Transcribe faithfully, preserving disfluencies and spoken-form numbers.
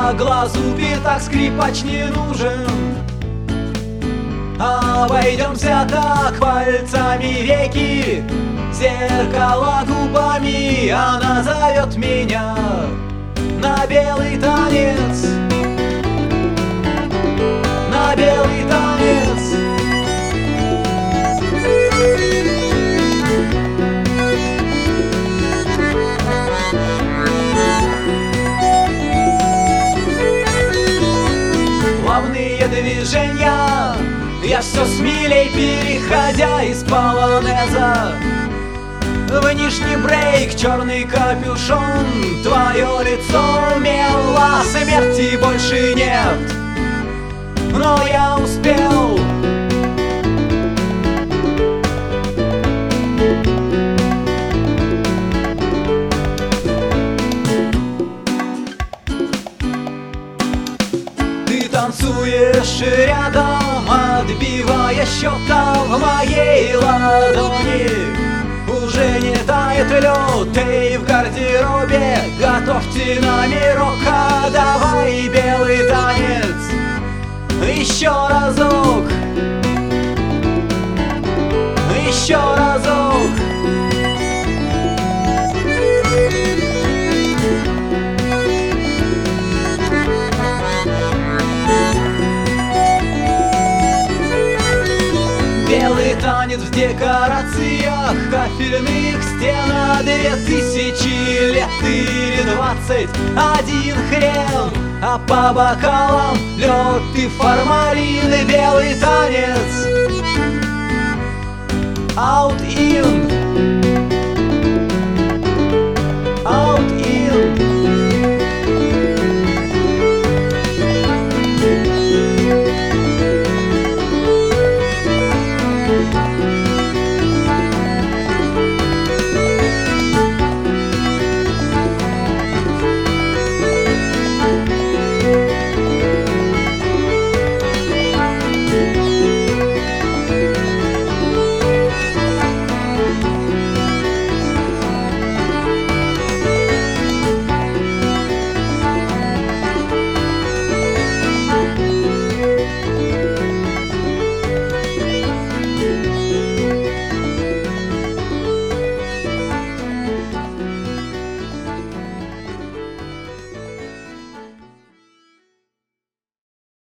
А глазу пятак скрипач не нужен. Обойдемся так, пальцами веки, зеркало губами. Она зовет меня на белый танец, на белый танец. Плавные движения, я все смелей, переходя из полонеза в нижний брейк, черный капюшон. Твое лицо мело, смерти больше нет, но я успел. Ты танцуешь рядом, отбивая счета в моей ладони. Уже не тает лед, ты в гардеробе, готовьте номерок, а давай белый танец еще разок, еще разок. Белый танец в декорациях кафельных стен, а две тысячи лет или двадцать один хрен, а по бокалам лед и формалин. Белый танец out in